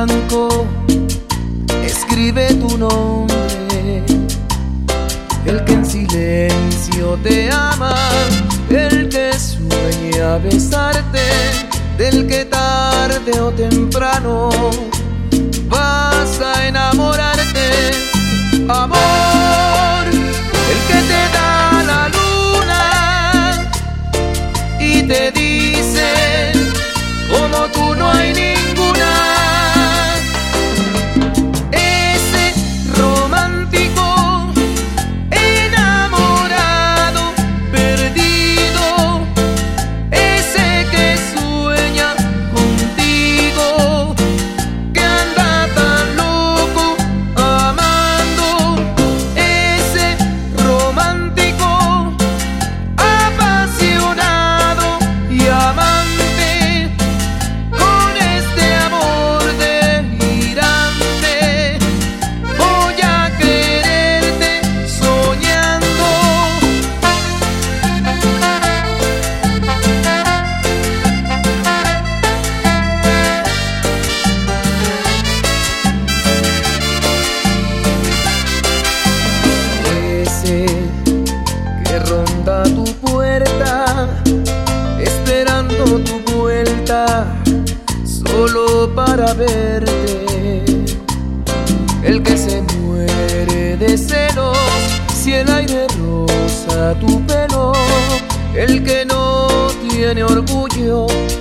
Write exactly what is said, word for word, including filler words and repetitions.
blanco escribe tu nombre, el que en silencio te ama, el que sueña besarte, del que tarde o temprano vas a enamorarte. Amor, el que te da la luna y te dice como tú no hay ninguna. Ese romántico, enamorado, perdido, ese que sueña contigo, que anda tan loco amando. Ese romántico, apasionado y amante, con este amor delirante, voy a quererte soñando. Ese que ronda tu puerta, esperando tu vuelta, solo para verte. El que se muere de celos si el aire roza tu pelo, el que no tiene orgullo